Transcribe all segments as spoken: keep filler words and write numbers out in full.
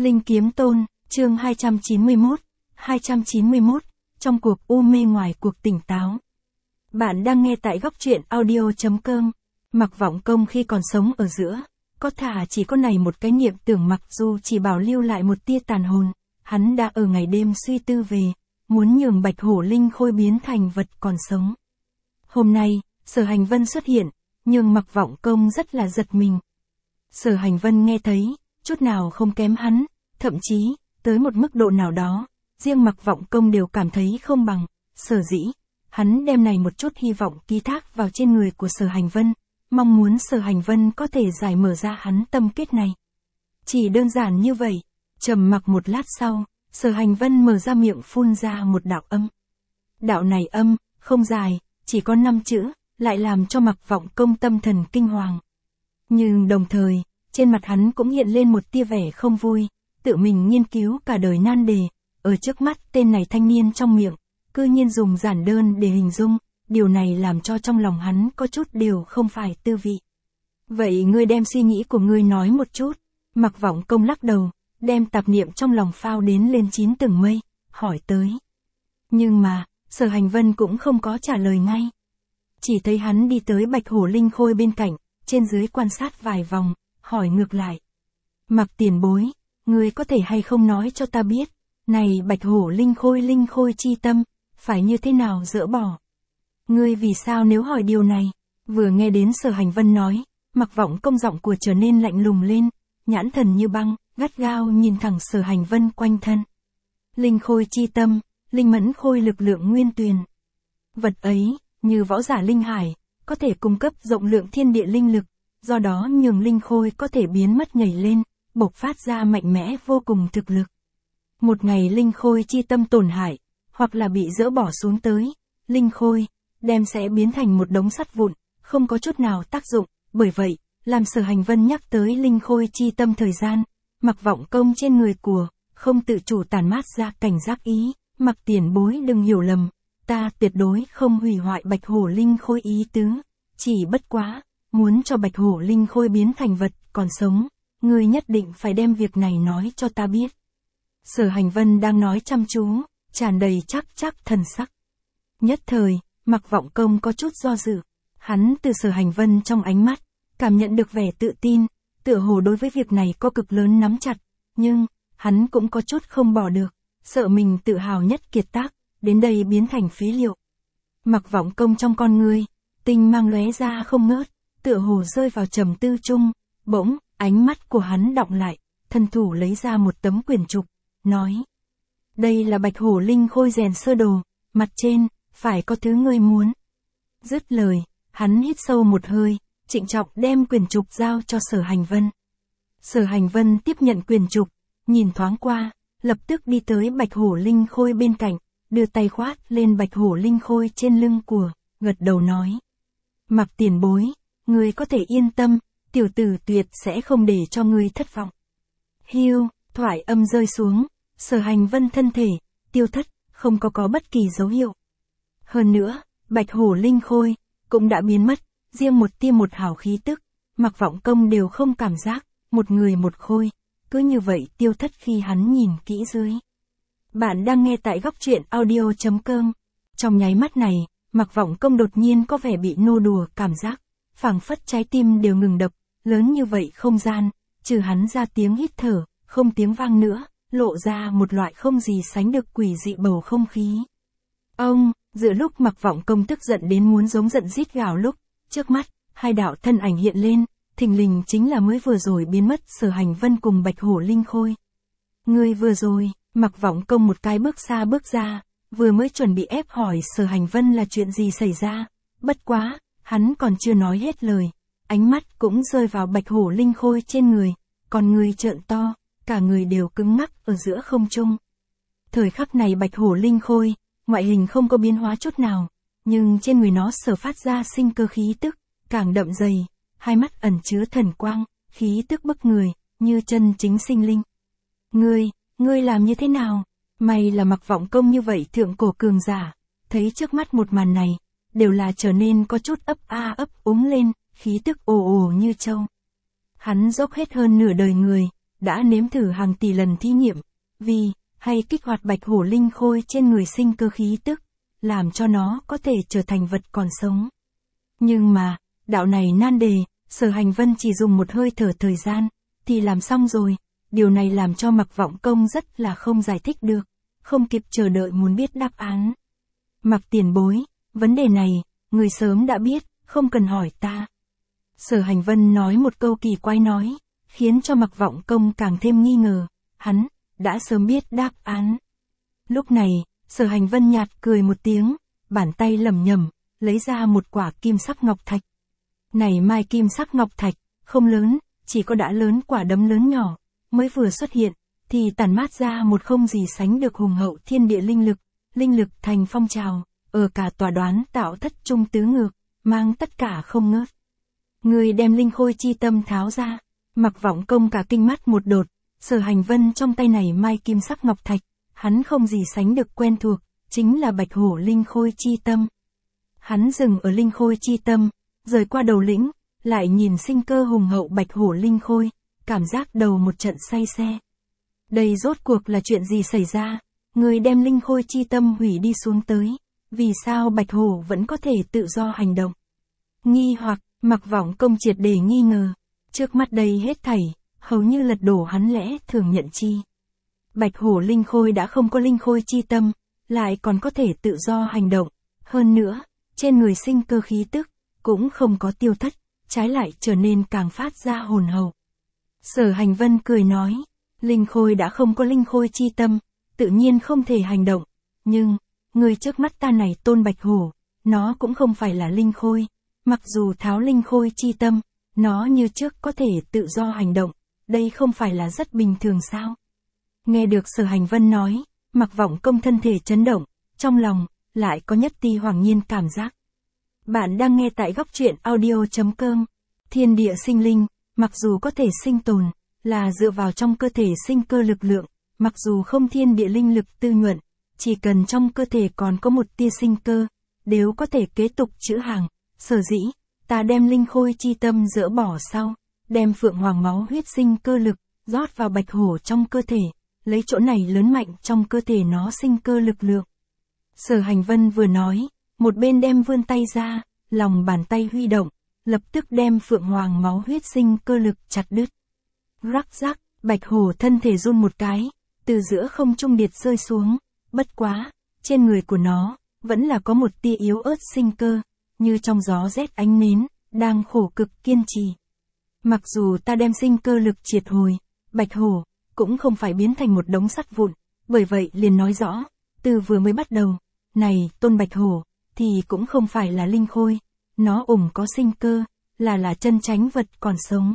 Linh Kiếm Tôn, chương hai trăm chín mươi mốt, hai trăm chín mươi mốt, trong cuộc u mê ngoài cuộc tỉnh táo. Bạn đang nghe tại góc truyện audio.com. Mặc Vọng Công khi còn sống ở giữa, có thà chỉ có này một cái niệm tưởng mặc dù chỉ bảo lưu lại một tia tàn hồn, hắn đã ở ngày đêm suy tư về, muốn nhường Bạch Hổ Linh Khôi biến thành vật còn sống. Hôm nay, Sở Hành Vân xuất hiện, nhưng Mặc Vọng Công rất là giật mình. Sở Hành Vân nghe thấy, chút nào không kém hắn, thậm chí, tới một mức độ nào đó, riêng Mặc Vọng Công đều cảm thấy không bằng, sở dĩ, hắn đem này một chút hy vọng ký thác vào trên người của Sở Hành Vân, mong muốn Sở Hành Vân có thể giải mở ra hắn tâm kết này. Chỉ đơn giản như vậy, trầm mặc một lát sau, Sở Hành Vân mở ra miệng phun ra một đạo âm. Đạo này âm, không dài, chỉ có năm chữ, lại làm cho Mặc Vọng Công tâm thần kinh hoàng. Nhưng đồng thời, trên mặt hắn cũng hiện lên một tia vẻ không vui, tự mình nghiên cứu cả đời nan đề, ở trước mắt tên này thanh niên trong miệng, cư nhiên dùng giản đơn để hình dung, điều này làm cho trong lòng hắn có chút điều không phải tư vị. Vậy ngươi đem suy nghĩ của ngươi nói một chút. Mặc Vọng Công lắc đầu, đem tạp niệm trong lòng phao đến lên chín tầng mây, hỏi tới. Nhưng mà, Sở Hành Vân cũng không có trả lời ngay. Chỉ thấy hắn đi tới Bạch Hổ Linh Khôi bên cạnh, trên dưới quan sát vài vòng, hỏi ngược lại. Mặc tiền bối, ngươi có thể hay không nói cho ta biết, này Bạch Hổ Linh Khôi Linh Khôi chi tâm, phải như thế nào dỡ bỏ? Ngươi vì sao nếu hỏi điều này? Vừa nghe đến Sở Hành Vân nói, Mặc Vọng Công giọng của trở nên lạnh lùng lên, nhãn thần như băng, gắt gao nhìn thẳng Sở Hành Vân quanh thân. Linh Khôi chi tâm, linh mẫn khôi lực lượng nguyên tuyền. Vật ấy, như võ giả linh hải, có thể cung cấp rộng lượng thiên địa linh lực, do đó nhường linh khôi có thể biến mất nhảy lên, bộc phát ra mạnh mẽ vô cùng thực lực. Một ngày linh khôi chi tâm tổn hại, hoặc là bị dỡ bỏ xuống tới, linh khôi, đem sẽ biến thành một đống sắt vụn, không có chút nào tác dụng, bởi vậy, làm Sở Hành Vân nhắc tới linh khôi chi tâm thời gian, Mặc Vọng Công trên người của, không tự chủ tản mát ra cảnh giác ý, Mặc tiền bối đừng hiểu lầm, ta tuyệt đối không hủy hoại Bạch Hổ Linh Khôi ý tứ, chỉ bất quá, muốn cho Bạch Hổ Linh Khôi biến thành vật còn sống, ngươi nhất định phải đem việc này nói cho ta biết. Sở Hành Vân đang nói chăm chú, tràn đầy chắc chắc thần sắc. Nhất thời, Mặc Vọng Công có chút do dự, hắn từ Sở Hành Vân trong ánh mắt, cảm nhận được vẻ tự tin, tựa hồ đối với việc này có cực lớn nắm chặt, nhưng, hắn cũng có chút không bỏ được, sợ mình tự hào nhất kiệt tác, đến đây biến thành phí liệu. Mặc Vọng Công trong con ngươi, tinh mang lóe ra không ngớt, tựa hồ rơi vào trầm tư chung, bỗng, ánh mắt của hắn đọng lại, thân thủ lấy ra một tấm quyển trục, nói. Đây là Bạch Hổ Linh Khôi rèn sơ đồ, mặt trên, phải có thứ ngươi muốn. Dứt lời, hắn hít sâu một hơi, trịnh trọng đem quyển trục giao cho Sở Hành Vân. Sở Hành Vân tiếp nhận quyển trục, nhìn thoáng qua, lập tức đi tới Bạch Hổ Linh Khôi bên cạnh, đưa tay khoát lên Bạch Hổ Linh Khôi trên lưng của, gật đầu nói. Mặc tiền bối, ngươi có thể yên tâm, tiểu tử tuyệt sẽ không để cho ngươi thất vọng. Hiu, thoại âm rơi xuống, Sở Hành Vân thân thể, tiêu thất, không có có bất kỳ dấu hiệu. Hơn nữa, Bạch Hổ Linh Khôi, cũng đã biến mất, riêng một tia một hào khí tức, Mặc Vọng Công đều không cảm giác, một người một khôi, cứ như vậy tiêu thất khi hắn nhìn kỹ dưới. Bạn đang nghe tại góc truyện audio.com. Trong nháy mắt này, Mặc Vọng Công đột nhiên có vẻ bị nô đùa cảm giác, phảng phất trái tim đều ngừng đập, lớn như vậy không gian, trừ hắn ra tiếng hít thở, không tiếng vang nữa, lộ ra một loại không gì sánh được quỷ dị bầu không khí. Ông, giữa lúc Mặc Vọng Công tức giận đến muốn giống giận rít gào lúc, trước mắt, hai đạo thân ảnh hiện lên, thình lình chính là mới vừa rồi biến mất Sở Hành Vân cùng Bạch Hổ Linh Khôi. Ngươi vừa rồi, Mặc Vọng Công một cái bước xa bước ra, vừa mới chuẩn bị ép hỏi Sở Hành Vân là chuyện gì xảy ra, bất quá, hắn còn chưa nói hết lời, ánh mắt cũng rơi vào Bạch Hổ Linh Khôi trên người, còn người trợn to, cả người đều cứng ngắc ở giữa không trung. Thời khắc này Bạch Hổ Linh Khôi, ngoại hình không có biến hóa chút nào, nhưng trên người nó sở phát ra sinh cơ khí tức, càng đậm dày, hai mắt ẩn chứa thần quang, khí tức bức người, như chân chính sinh linh. Ngươi, ngươi làm như thế nào? May là Mặc Vọng Công như vậy thượng cổ cường giả, thấy trước mắt một màn này, đều là trở nên có chút ấp a ấp úng lên, khí tức ồ ồ như trâu. Hắn dốc hết hơn nửa đời người, đã nếm thử hàng tỷ lần thí nghiệm, vì, hay kích hoạt bạch hổ linh khôi trên người sinh cơ khí tức, làm cho nó có thể trở thành vật còn sống. Nhưng mà, đạo này nan đề, Sở Hành Vân chỉ dùng một hơi thở thời gian, thì làm xong rồi, điều này làm cho Mạc Vọng Công rất là không giải thích được, không kịp chờ đợi muốn biết đáp án. Mạc tiền bối, vấn đề này, người sớm đã biết, không cần hỏi ta. Sở Hành Vân nói một câu kỳ quái nói, khiến cho Mạc Vọng Công càng thêm nghi ngờ, hắn, đã sớm biết đáp án. Lúc này, Sở Hành Vân nhạt cười một tiếng, bàn tay lẩm nhẩm, lấy ra một quả kim sắc ngọc thạch. Này mai kim sắc ngọc thạch, không lớn, chỉ có đã lớn quả đấm lớn nhỏ, mới vừa xuất hiện, thì tản mát ra một không gì sánh được hùng hậu thiên địa linh lực, linh lực thành phong trào, ở cả tòa đoán tạo thất trung tứ ngược, mang tất cả không ngớt. Người đem linh khôi chi tâm tháo ra, Mạc Vọng Công cả kinh mắt một đột, Sở Hành Vân trong tay này mai kim sắc ngọc thạch, hắn không gì sánh được quen thuộc, chính là bạch hổ linh khôi chi tâm. Hắn dừng ở linh khôi chi tâm, rời qua đầu lĩnh, lại nhìn sinh cơ hùng hậu bạch hổ linh khôi, cảm giác đầu một trận say xe. Đây rốt cuộc là chuyện gì xảy ra, người đem linh khôi chi tâm hủy đi xuống tới, vì sao bạch hổ vẫn có thể tự do hành động? Nghi hoặc, Mạc Vọng Công triệt để nghi ngờ, trước mắt đây hết thảy, hầu như lật đổ hắn lẽ thường nhận chi. Bạch hổ linh khôi đã không có linh khôi chi tâm, lại còn có thể tự do hành động, hơn nữa, trên người sinh cơ khí tức, cũng không có tiêu thất, trái lại trở nên càng phát ra hồn hậu. Sở Hành Vân cười nói, linh khôi đã không có linh khôi chi tâm, tự nhiên không thể hành động, nhưng, người trước mắt ta này tôn bạch hổ, nó cũng không phải là linh khôi, mặc dù tháo linh khôi chi tâm, nó như trước có thể tự do hành động, đây không phải là rất bình thường sao? Nghe được Sở Hành Vân nói, Mạc Vọng Công thân thể chấn động, trong lòng, lại có nhất ti hoàng nhiên cảm giác. Bạn đang nghe tại góc truyện audio chấm com. Thiên địa sinh linh, mặc dù có thể sinh tồn, là dựa vào trong cơ thể sinh cơ lực lượng, mặc dù không thiên địa linh lực tư nhuận, chỉ cần trong cơ thể còn có một tia sinh cơ, đều có thể kế tục chữ hàng. Sở dĩ, ta đem linh khôi chi tâm dỡ bỏ sau, đem phượng hoàng máu huyết sinh cơ lực, rót vào bạch hổ trong cơ thể, lấy chỗ này lớn mạnh trong cơ thể nó sinh cơ lực lượng. Sở Hành Vân vừa nói, một bên đem vươn tay ra, lòng bàn tay huy động, lập tức đem phượng hoàng máu huyết sinh cơ lực chặt đứt. Rắc rắc, bạch hổ thân thể run một cái, từ giữa không trung điệt rơi xuống, bất quá, trên người của nó, vẫn là có một tia yếu ớt sinh cơ, như trong gió rét ánh nến, đang khổ cực kiên trì. Mặc dù ta đem sinh cơ lực triệt hồi, bạch hổ, cũng không phải biến thành một đống sắt vụn, bởi vậy liền nói rõ, từ vừa mới bắt đầu, này, tôn bạch hổ, thì cũng không phải là linh khôi, nó ủng có sinh cơ, là là chân chánh vật còn sống.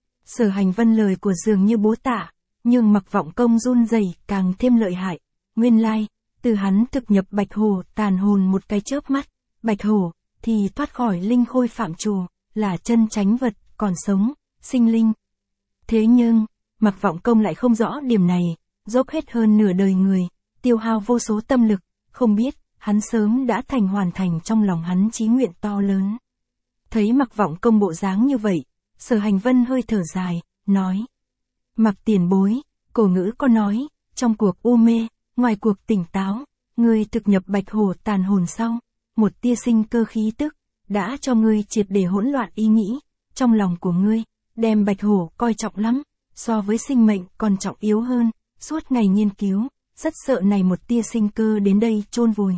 Sở Hành Vân lời của dường như bố tạ, nhưng Mạc Vọng Công run rẩy càng thêm lợi hại, nguyên lai, từ hắn thực nhập bạch hổ tàn hồn một cái chớp mắt, bạch hổ, thì thoát khỏi linh khôi phạm trù, là chân chánh vật, còn sống, sinh linh. Thế nhưng, Mạc Vọng Công lại không rõ điểm này, dốc hết hơn nửa đời người, tiêu hao vô số tâm lực, không biết, hắn sớm đã thành hoàn thành trong lòng hắn chí nguyện to lớn. Thấy Mạc Vọng Công bộ dáng như vậy, Sở Hành Vân hơi thở dài, nói. Mạc tiền bối, cổ ngữ có nói, trong cuộc u mê, ngoài cuộc tỉnh táo, ngươi thực nhập bạch hổ tàn hồn sau, một tia sinh cơ khí tức, đã cho ngươi triệt để hỗn loạn ý nghĩ, trong lòng của ngươi, đem bạch hổ coi trọng lắm, so với sinh mệnh còn trọng yếu hơn, suốt ngày nghiên cứu, rất sợ này một tia sinh cơ đến đây chôn vùi.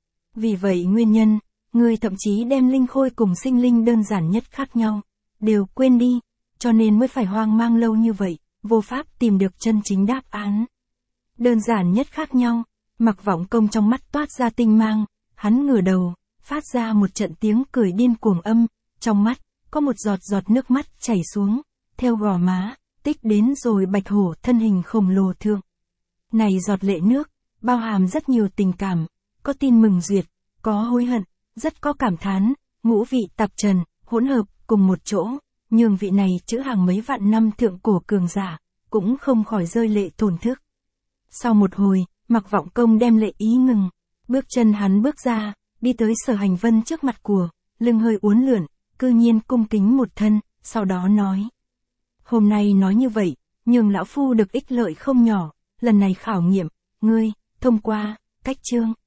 Vì vậy nguyên nhân, ngươi thậm chí đem linh khôi cùng sinh linh đơn giản nhất khác nhau, đều quên đi, cho nên mới phải hoang mang lâu như vậy, vô pháp tìm được chân chính đáp án. Đơn giản nhất khác nhau, Mạc Vọng Công trong mắt toát ra tinh mang, hắn ngửa đầu, phát ra một trận tiếng cười điên cuồng âm, trong mắt, có một giọt giọt nước mắt chảy xuống, theo gò má, tích đến rồi bạch hổ thân hình khổng lồ thượng. Này giọt lệ nước, bao hàm rất nhiều tình cảm, có tin mừng duyệt, có hối hận, rất có cảm thán, ngũ vị tạp trần, hỗn hợp, cùng một chỗ, nhường vị này chữ hàng mấy vạn năm thượng cổ cường giả, cũng không khỏi rơi lệ thổn thức. Sau một hồi, Mạc Vọng Công đem lệ ý ngừng, bước chân hắn bước ra, đi tới Sở Hành Vân trước mặt của, lưng hơi uốn lượn, cư nhiên cung kính một thân, sau đó nói. Hôm nay nói như vậy, nhường lão phu được ích lợi không nhỏ, lần này khảo nghiệm, ngươi, thông qua, cách chương.